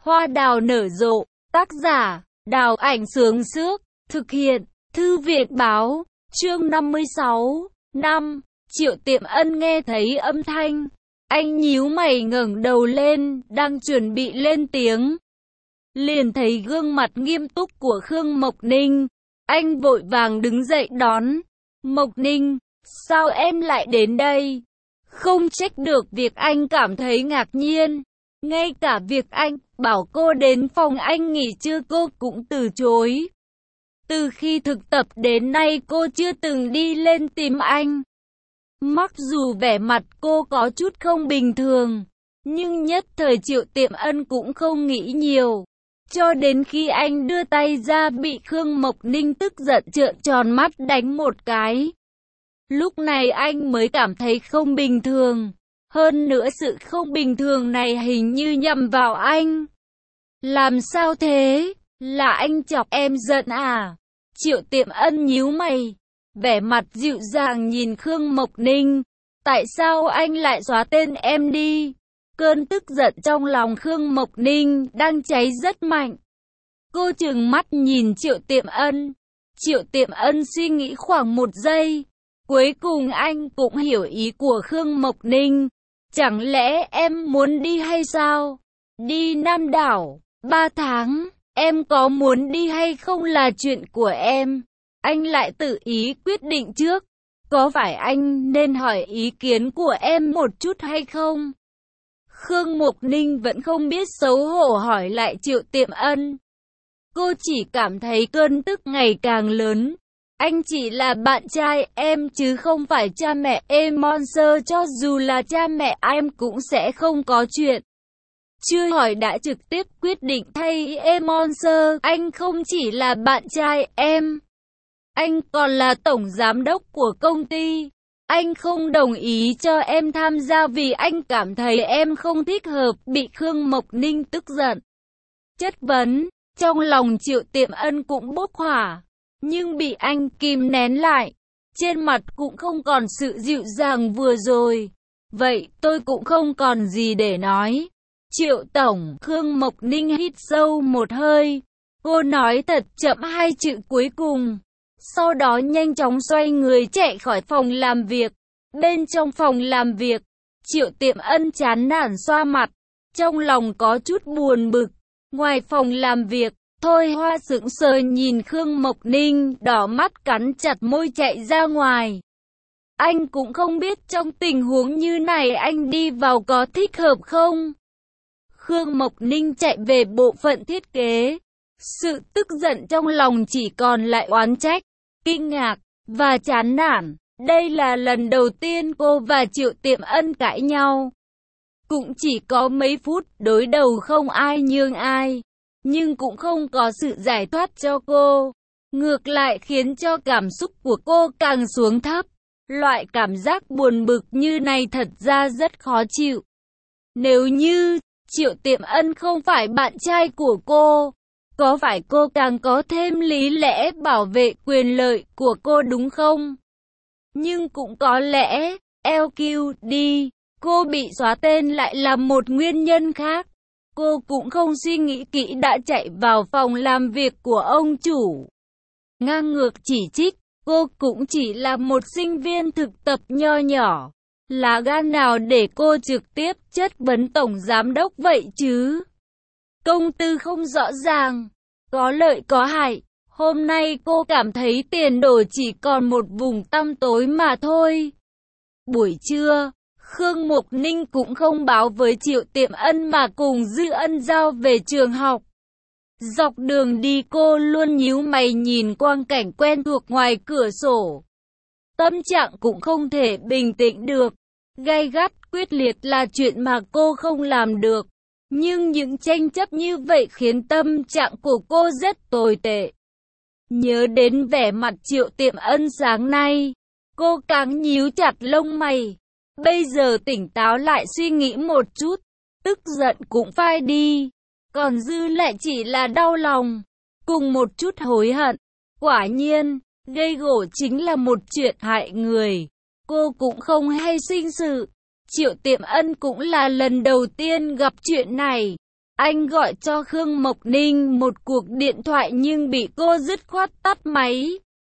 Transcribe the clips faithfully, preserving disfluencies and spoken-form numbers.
Hoa đào nở rộ, tác giả, Đào Ảnh Sướng Sước, thực hiện, Thư viện Báo, chương năm mươi sáu, năm, Triệu Tiệm Ân nghe thấy âm thanh. Anh nhíu mày ngẩng đầu lên, đang chuẩn bị lên tiếng. Liền thấy gương mặt nghiêm túc của Khương Mộc Ninh. Anh vội vàng đứng dậy đón. Mộc Ninh, sao em lại đến đây? Không trách được việc anh cảm thấy ngạc nhiên. Ngay cả việc anh bảo cô đến phòng anh nghỉ trưa cô cũng từ chối. Từ khi thực tập đến nay cô chưa từng đi lên tìm anh. Mặc dù vẻ mặt cô có chút không bình thường, nhưng nhất thời Triệu Tiệm Ân cũng không nghĩ nhiều. Cho đến khi anh đưa tay ra bị Khương Mộc Ninh tức giận trợn tròn mắt đánh một cái. Lúc này anh mới cảm thấy không bình thường. Hơn nữa sự không bình thường này hình như nhằm vào anh. Làm sao thế? Là anh chọc em giận à? Triệu Tiệm Ân nhíu mày, vẻ mặt dịu dàng nhìn Khương Mộc Ninh. Tại sao anh lại xóa tên em đi? Cơn tức giận trong lòng Khương Mộc Ninh đang cháy rất mạnh. Cô trừng mắt nhìn Triệu Tiệm Ân. Triệu Tiệm Ân suy nghĩ khoảng một giây. Cuối cùng anh cũng hiểu ý của Khương Mộc Ninh. Chẳng lẽ em muốn đi hay sao? Đi Nam Đảo, ba tháng, em có muốn đi hay không là chuyện của em. Anh lại tự ý quyết định trước. Có phải anh nên hỏi ý kiến của em một chút hay không? Khương Mộc Ninh vẫn không biết xấu hổ hỏi lại Triệu Tiệm Ân. Cô chỉ cảm thấy cơn tức ngày càng lớn. Anh chỉ là bạn trai em chứ không phải cha mẹ em. Monster cho dù là cha mẹ em cũng sẽ không có chuyện. Chưa hỏi đã trực tiếp quyết định thay em. Monster, anh không chỉ là bạn trai em. Anh còn là tổng giám đốc của công ty. Anh không đồng ý cho em tham gia vì anh cảm thấy em không thích hợp. Bị Khương Mộc Ninh tức giận chất vấn. Trong lòng Triệu Tiệm Ân cũng bốc hỏa, nhưng bị anh kìm nén lại. Trên mặt cũng không còn sự dịu dàng vừa rồi. Vậy tôi cũng không còn gì để nói. Triệu Tổng, Khương Mộc Ninh hít sâu một hơi. Cô nói thật chậm hai chữ cuối cùng. Sau đó nhanh chóng xoay người chạy khỏi phòng làm việc. Bên trong phòng làm việc, Triệu Tiệm Ân chán nản xoa mặt. Trong lòng có chút buồn bực. Ngoài phòng làm việc, Thôi Hoa sững sờ nhìn Khương Mộc Ninh, đỏ mắt cắn chặt môi chạy ra ngoài. Anh cũng không biết trong tình huống như này anh đi vào có thích hợp không? Khương Mộc Ninh chạy về bộ phận thiết kế. Sự tức giận trong lòng chỉ còn lại oán trách, kinh ngạc, và chán nản. Đây là lần đầu tiên cô và Triệu Tiệm Ân cãi nhau. Cũng chỉ có mấy phút, đối đầu không ai nhường ai. Nhưng cũng không có sự giải thoát cho cô. Ngược lại khiến cho cảm xúc của cô càng xuống thấp. Loại cảm giác buồn bực như này thật ra rất khó chịu. Nếu như Triệu Tiệm Ân không phải bạn trai của cô, có phải cô càng có thêm lý lẽ bảo vệ quyền lợi của cô đúng không? Nhưng cũng có lẽ, lờ quy đê, cô bị xóa tên lại là một nguyên nhân khác. Cô cũng không suy nghĩ kỹ đã chạy vào phòng làm việc của ông chủ. Ngang ngược chỉ trích, cô cũng chỉ là một sinh viên thực tập nho nhỏ. Là gan nào để cô trực tiếp chất vấn tổng giám đốc vậy chứ? Công tư không rõ ràng, có lợi có hại. Hôm nay cô cảm thấy tiền đồ chỉ còn một vùng tăm tối mà thôi. Buổi trưa, Khương Mộc Ninh cũng không báo với Triệu Tiệm Ân mà cùng Dư Ân Giao về trường học. Dọc đường đi cô luôn nhíu mày nhìn quang cảnh quen thuộc ngoài cửa sổ. Tâm trạng cũng không thể bình tĩnh được. Gay gắt, quyết liệt là chuyện mà cô không làm được. Nhưng những tranh chấp như vậy khiến tâm trạng của cô rất tồi tệ. Nhớ đến vẻ mặt Triệu Tiệm Ân sáng nay, cô càng nhíu chặt lông mày. Bây giờ tỉnh táo lại suy nghĩ một chút, tức giận cũng phai đi, còn dư lại chỉ là đau lòng, cùng một chút hối hận. Quả nhiên, gây gổ chính là một chuyện hại người. Cô cũng không hay sinh sự. Triệu Tiệm Ân cũng là lần đầu tiên gặp chuyện này. Anh gọi cho Khương Mộc Ninh một cuộc điện thoại nhưng bị cô dứt khoát tắt máy.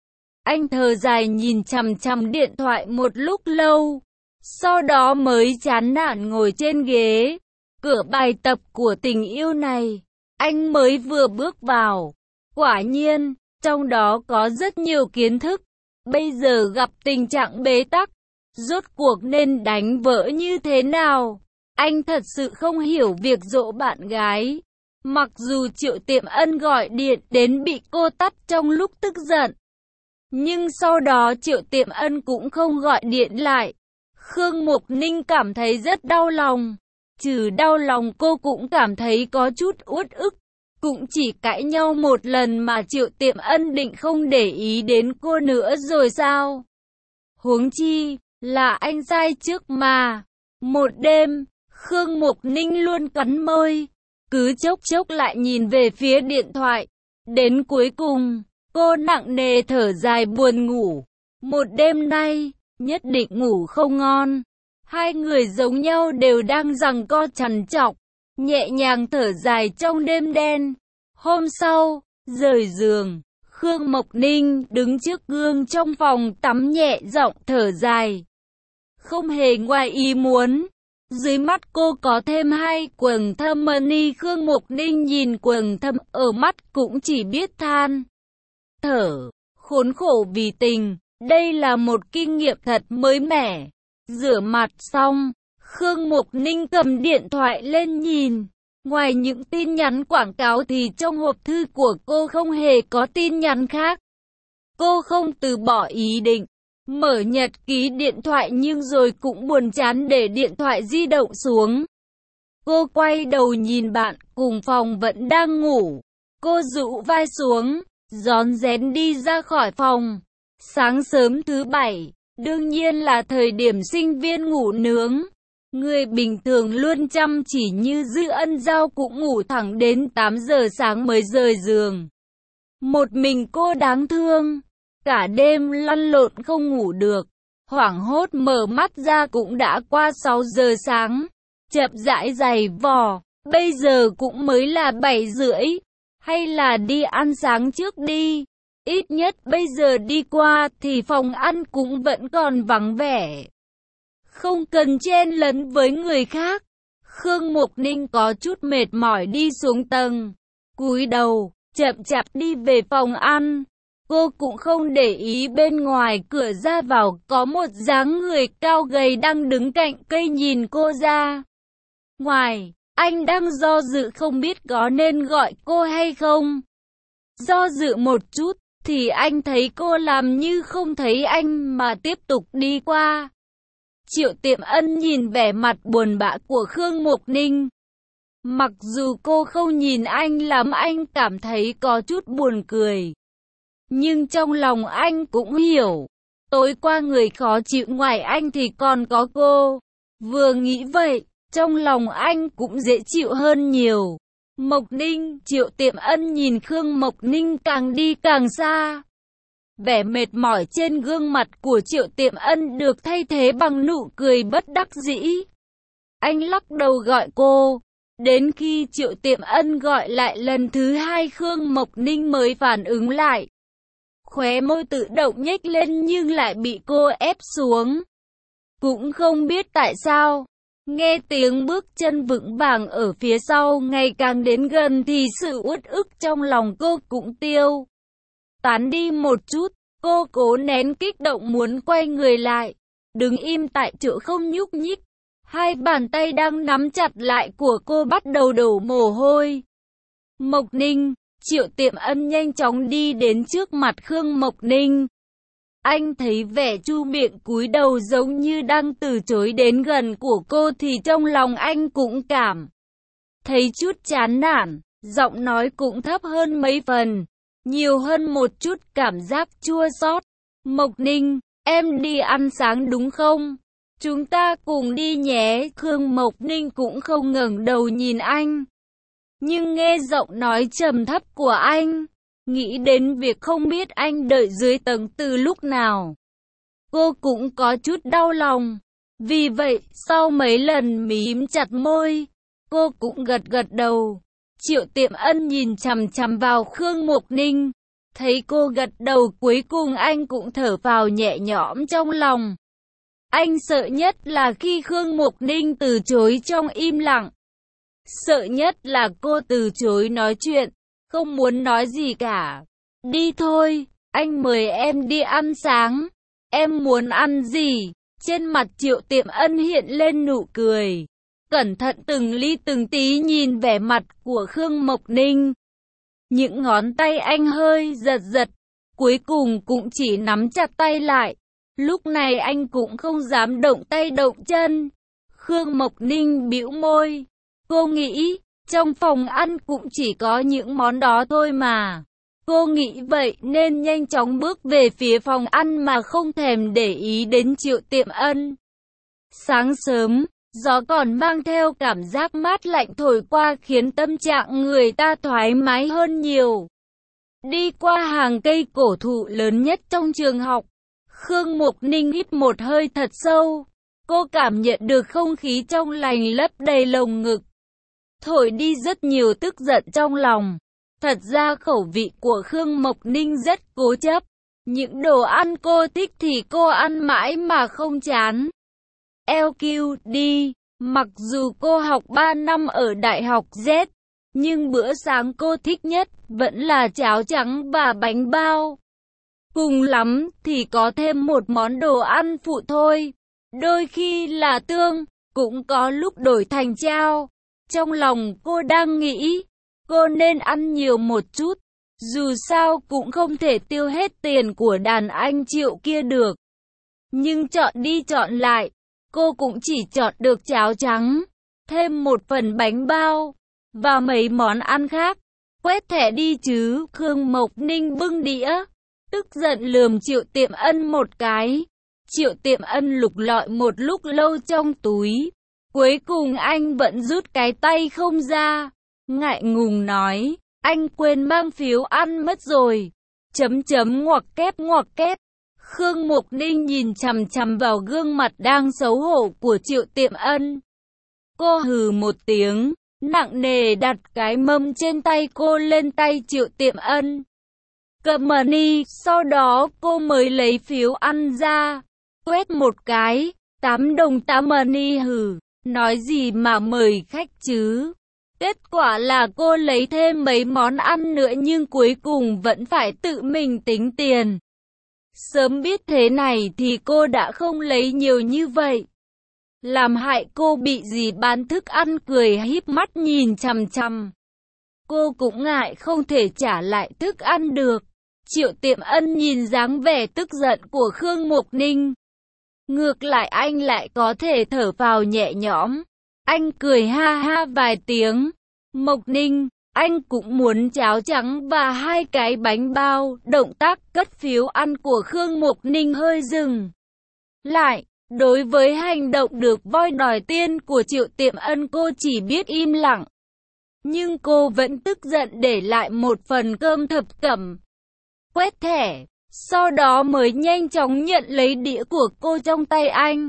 Anh thở dài nhìn chằm chằm điện thoại một lúc lâu, sau đó mới chán nản ngồi trên ghế. Cửa bài tập của tình yêu này, anh mới vừa bước vào. Quả nhiên, trong đó có rất nhiều kiến thức. Bây giờ gặp tình trạng bế tắc, rốt cuộc nên đánh vỡ như thế nào? Anh thật sự không hiểu việc dỗ bạn gái. Mặc dù Triệu Tiệm Ân gọi điện đến bị cô tắt trong lúc tức giận, nhưng sau đó Triệu Tiệm Ân cũng không gọi điện lại. Khương Mộc Ninh cảm thấy rất đau lòng. Trừ đau lòng cô cũng cảm thấy có chút uất ức. Cũng chỉ cãi nhau một lần mà Triệu Tiệm Ân định không để ý đến cô nữa rồi sao? Huống chi, là anh sai trước mà. Một đêm, Khương Mộc Ninh luôn cắn môi, cứ chốc chốc lại nhìn về phía điện thoại. Đến cuối cùng, cô nặng nề thở dài buồn ngủ. Một đêm nay, nhất định ngủ không ngon. Hai người giống nhau đều đang giằng co trằn trọc, nhẹ nhàng thở dài trong đêm đen. Hôm sau, rời giường, Khương Mộc Ninh đứng trước gương trong phòng tắm nhẹ giọng thở dài. Không hề ngoài ý muốn, dưới mắt cô có thêm hai quầng thâm mani. Khương Mộc Ninh nhìn quầng thâm ở mắt cũng chỉ biết than thở, khốn khổ vì tình. Đây là một kinh nghiệm thật mới mẻ. Rửa mặt xong, Khương Mộc Ninh cầm điện thoại lên nhìn. Ngoài những tin nhắn quảng cáo thì trong hộp thư của cô không hề có tin nhắn khác. Cô không từ bỏ ý định mở nhật ký điện thoại nhưng rồi cũng buồn chán để điện thoại di động xuống. Cô quay đầu nhìn bạn cùng phòng vẫn đang ngủ. Cô rũ vai xuống, rón rén đi ra khỏi phòng. Sáng sớm thứ bảy, đương nhiên là thời điểm sinh viên ngủ nướng. Người bình thường luôn chăm chỉ như Dư Ân Giao cũng ngủ thẳng đến tám giờ sáng mới rời giường. Một mình cô đáng thương, cả đêm lăn lộn không ngủ được. Hoảng hốt mở mắt ra cũng đã qua sáu giờ sáng. Chậm rãi giày vò, bây giờ cũng mới là bảy rưỡi. Hay là đi ăn sáng trước đi. Ít nhất bây giờ đi qua thì phòng ăn cũng vẫn còn vắng vẻ. Không cần chen lấn với người khác. Khương Mộc Ninh có chút mệt mỏi đi xuống tầng. Cúi đầu, chậm chạp đi về phòng ăn. Cô cũng không để ý bên ngoài cửa ra vào có một dáng người cao gầy đang đứng cạnh cây nhìn cô ra. Ngoài, anh đang do dự không biết có nên gọi cô hay không. Do dự một chút, thì anh thấy cô làm như không thấy anh mà tiếp tục đi qua. Triệu Tiệm Ân nhìn vẻ mặt buồn bã của Khương Mộc Ninh. Mặc dù cô không nhìn anh làm anh cảm thấy có chút buồn cười. Nhưng trong lòng anh cũng hiểu. Tối qua người khó chịu ngoài anh thì còn có cô. Vừa nghĩ vậy, trong lòng anh cũng dễ chịu hơn nhiều. Mộc Ninh, Triệu Tiệm Ân nhìn Khương Mộc Ninh càng đi càng xa. Vẻ mệt mỏi trên gương mặt của Triệu Tiệm Ân được thay thế bằng nụ cười bất đắc dĩ. Anh lắc đầu gọi cô. Đến khi Triệu Tiệm Ân gọi lại lần thứ hai Khương Mộc Ninh mới phản ứng lại. Khóe môi tự động nhếch lên nhưng lại bị cô ép xuống. Cũng không biết tại sao. Nghe tiếng bước chân vững vàng ở phía sau ngày càng đến gần thì sự uất ức trong lòng cô cũng tiêu tán đi một chút. Cô cố nén kích động muốn quay người lại, đứng im tại chỗ không nhúc nhích. Hai bàn tay đang nắm chặt lại của cô bắt đầu đổ mồ hôi. Mộc Ninh, Triệu Tiệm Ân nhanh chóng đi đến trước mặt Khương Mộc Ninh. Anh thấy vẻ chu miệng cúi đầu giống như đang từ chối đến gần của cô thì trong lòng anh cũng cảm thấy chút chán nản, giọng nói cũng thấp hơn mấy phần, nhiều hơn một chút cảm giác chua xót. Mộc Ninh, em đi ăn sáng đúng không? Chúng ta cùng đi nhé. Khương Mộc Ninh cũng không ngẩng đầu nhìn anh. Nhưng nghe giọng nói trầm thấp của anh, nghĩ đến việc không biết anh đợi dưới tầng từ lúc nào, cô cũng có chút đau lòng. Vì vậy, sau mấy lần mím chặt môi, cô cũng gật gật đầu. Triệu Tiệm Ân nhìn chằm chằm vào Khương Mục Ninh, thấy cô gật đầu cuối cùng anh cũng thở vào nhẹ nhõm trong lòng. Anh sợ nhất là khi Khương Mục Ninh từ chối trong im lặng. Sợ nhất là cô từ chối nói chuyện, không muốn nói gì cả. Đi thôi, anh mời em đi ăn sáng. Em muốn ăn gì? Trên mặt Triệu Tiệm Ân hiện lên nụ cười. Cẩn thận từng ly từng tí nhìn vẻ mặt của Khương Mộc Ninh. Những ngón tay anh hơi giật giật, cuối cùng cũng chỉ nắm chặt tay lại. Lúc này anh cũng không dám động tay động chân. Khương Mộc Ninh bĩu môi. Cô nghĩ, trong phòng ăn cũng chỉ có những món đó thôi mà. Cô nghĩ vậy nên nhanh chóng bước về phía phòng ăn mà không thèm để ý đến Triệu Tiệm Ân. Sáng sớm, gió còn mang theo cảm giác mát lạnh thổi qua khiến tâm trạng người ta thoải mái hơn nhiều. Đi qua hàng cây cổ thụ lớn nhất trong trường học, Khương Mục Ninh hít một hơi thật sâu. Cô cảm nhận được không khí trong lành lấp đầy lồng ngực, thổi đi rất nhiều tức giận trong lòng. Thật ra khẩu vị của Khương Mộc Ninh rất cố chấp. Những đồ ăn cô thích thì cô ăn mãi mà không chán. lờ quy đê, mặc dù cô học ba năm ở Đại học Z, nhưng bữa sáng cô thích nhất vẫn là cháo trắng và bánh bao. Cùng lắm thì có thêm một món đồ ăn phụ thôi. Đôi khi là tương, cũng có lúc đổi thành chao. Trong lòng cô đang nghĩ, cô nên ăn nhiều một chút, dù sao cũng không thể tiêu hết tiền của đàn anh Triệu kia được. Nhưng chọn đi chọn lại, cô cũng chỉ chọn được cháo trắng, thêm một phần bánh bao, và mấy món ăn khác. Quét thẻ đi chứ. Khương Mộc Ninh bưng đĩa, tức giận lườm Triệu Tiệm Ân một cái. Triệu Tiệm Ân lục lọi một lúc lâu trong túi, cuối cùng anh vẫn rút cái tay không ra. Ngại ngùng nói, anh quên mang phiếu ăn mất rồi. Chấm chấm ngoặc kép ngoặc kép. Khương Mục Ninh nhìn chằm chằm vào gương mặt đang xấu hổ của Triệu Tiệm Ân. Cô hừ một tiếng, nặng nề đặt cái mâm trên tay cô lên tay Triệu Tiệm Ân. Cầm money, sau đó cô mới lấy phiếu ăn ra, quét một cái, tám đồng tám money hừ, nói gì mà mời khách chứ. Kết quả là cô lấy thêm mấy món ăn nữa nhưng cuối cùng vẫn phải tự mình tính tiền. Sớm biết thế này thì cô đã không lấy nhiều như vậy. Làm hại cô bị dì bán thức ăn cười híp mắt nhìn chằm chằm. Cô cũng ngại không thể trả lại thức ăn được. Triệu Tiệm Ân nhìn dáng vẻ tức giận của Khương Mục Ninh. Ngược lại anh lại có thể thở vào nhẹ nhõm. Anh cười ha ha vài tiếng. Mộc Ninh, anh cũng muốn cháo trắng và hai cái bánh bao. Động tác cất phiếu ăn của Khương Mộc Ninh hơi dừng lại. Đối với hành động được voi đòi tiên của Triệu Tiệm Ân cô chỉ biết im lặng. Nhưng cô vẫn tức giận để lại một phần cơm thập cẩm. Quét thẻ, sau đó mới nhanh chóng nhận lấy đĩa của cô trong tay anh.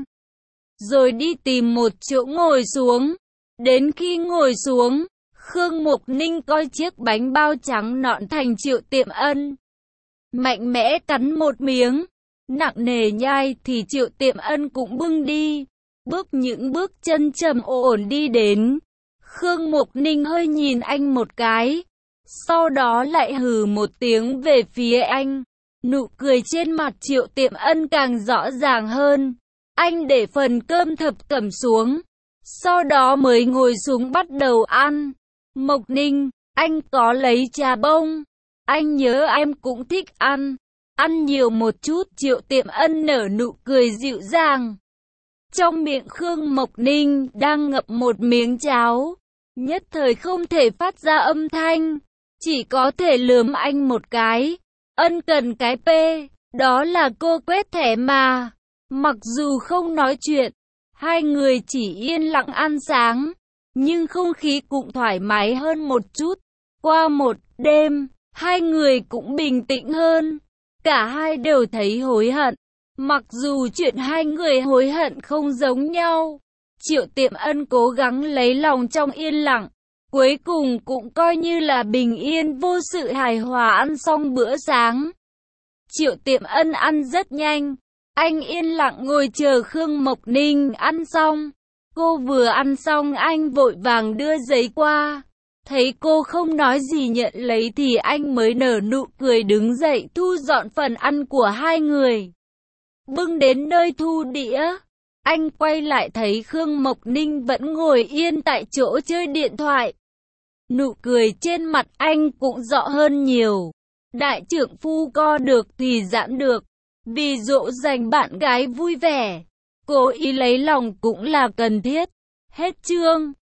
Rồi đi tìm một chỗ ngồi xuống. Đến khi ngồi xuống, Khương Mục Ninh coi chiếc bánh bao trắng nõn thành Triệu Tiệm Ân. Mạnh mẽ cắn một miếng, nặng nề nhai thì Triệu Tiệm Ân cũng bưng đi. Bước những bước chân trầm ổn đi đến. Khương Mục Ninh hơi nhìn anh một cái, sau đó lại hừ một tiếng về phía anh. Nụ cười trên mặt Triệu Tiệm Ân càng rõ ràng hơn. Anh để phần cơm thập cẩm xuống, sau đó mới ngồi xuống bắt đầu ăn. Mộc Ninh, anh có lấy trà bông. Anh nhớ em cũng thích ăn. Ăn nhiều một chút. Triệu Tiệm Ân nở nụ cười dịu dàng. Trong miệng Khương Mộc Ninh đang ngậm một miếng cháo, nhất thời không thể phát ra âm thanh, chỉ có thể lườm anh một cái. Ân cần cái p, đó là cô quét thẻ mà. Mặc dù không nói chuyện, hai người chỉ yên lặng ăn sáng, nhưng không khí cũng thoải mái hơn một chút. Qua một đêm, hai người cũng bình tĩnh hơn. Cả hai đều thấy hối hận. Mặc dù chuyện hai người hối hận không giống nhau. Triệu Tiệm Ân cố gắng lấy lòng trong yên lặng. Cuối cùng cũng coi như là bình yên vô sự hài hòa ăn xong bữa sáng. Triệu Tiệm Ân ăn rất nhanh. Anh yên lặng ngồi chờ Khương Mộc Ninh ăn xong. Cô vừa ăn xong anh vội vàng đưa giấy qua. Thấy cô không nói gì nhận lấy thì anh mới nở nụ cười đứng dậy thu dọn phần ăn của hai người. Bưng đến nơi thu đĩa. Anh quay lại thấy Khương Mộc Ninh vẫn ngồi yên tại chỗ chơi điện thoại. Nụ cười trên mặt anh cũng rõ hơn nhiều. Đại trưởng phu co được thì giãn được. Vì dỗ dành bạn gái vui vẻ, cố ý lấy lòng cũng là cần thiết. Hết chương.